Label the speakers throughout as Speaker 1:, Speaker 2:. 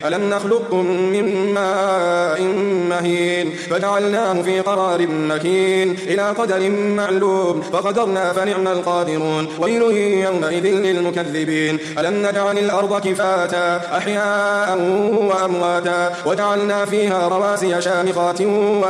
Speaker 1: ألم نخلقكم من ماء مهين فجعلناه في قرار مكين إلى قدر معلوم فقدرنا فنعم القادرون ويل يومئذ للمكذبين ألم نجعل الأرض كفاتا أحياء وأمواتا وجعلنا فيها رواسي شامخات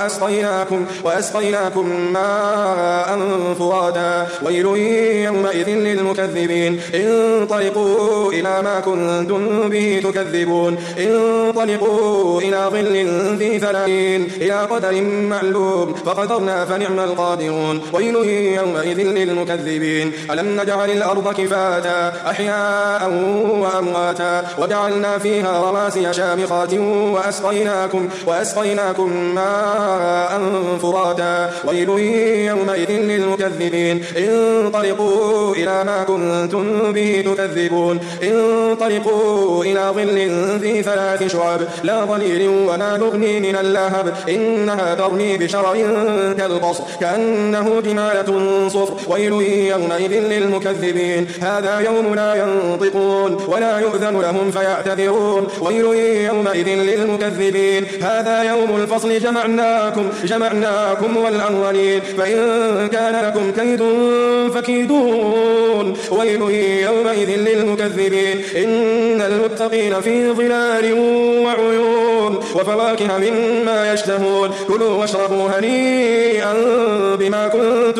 Speaker 1: وأسقيناكم ماء فراتا ويل يومئذ للمكذبين انطلقوا إلى ما كنتم به تكذبون انطلقوا إلى ظل ذي ثلاثين إلى قدر معلوم فقدرنا فنعم القادرون ويل يومئذ للمكذبين ألم نجعل الأرض كفاتا أحياء وأمواتا وجعلنا فيها رواسي شامخات وأسقيناكم ماء فراتا ويل يومئذ للمكذبين انطلقوا إلى ما كنتم به تكذبون انطلقوا إلى ظل ذي ثلاث شعب لا ظليل ولا تغني من اللهب إنها ترمي بشرر كالقصر كأنه جمالة صفر ويل يومئذ للمكذبين هذا يوم لا ينطقون ولا يؤذن لهم فيعتذرون ويل يومئذ للمكذبين هذا يوم الفصل جمعناكم والأولين فإن كان لكم كيد فكيدون ويل يومئذ للمكذبين إن المتقين في ظلال وعيون وفواكه مما يشتهون كلوا واشربوا هنيئا بما كنتم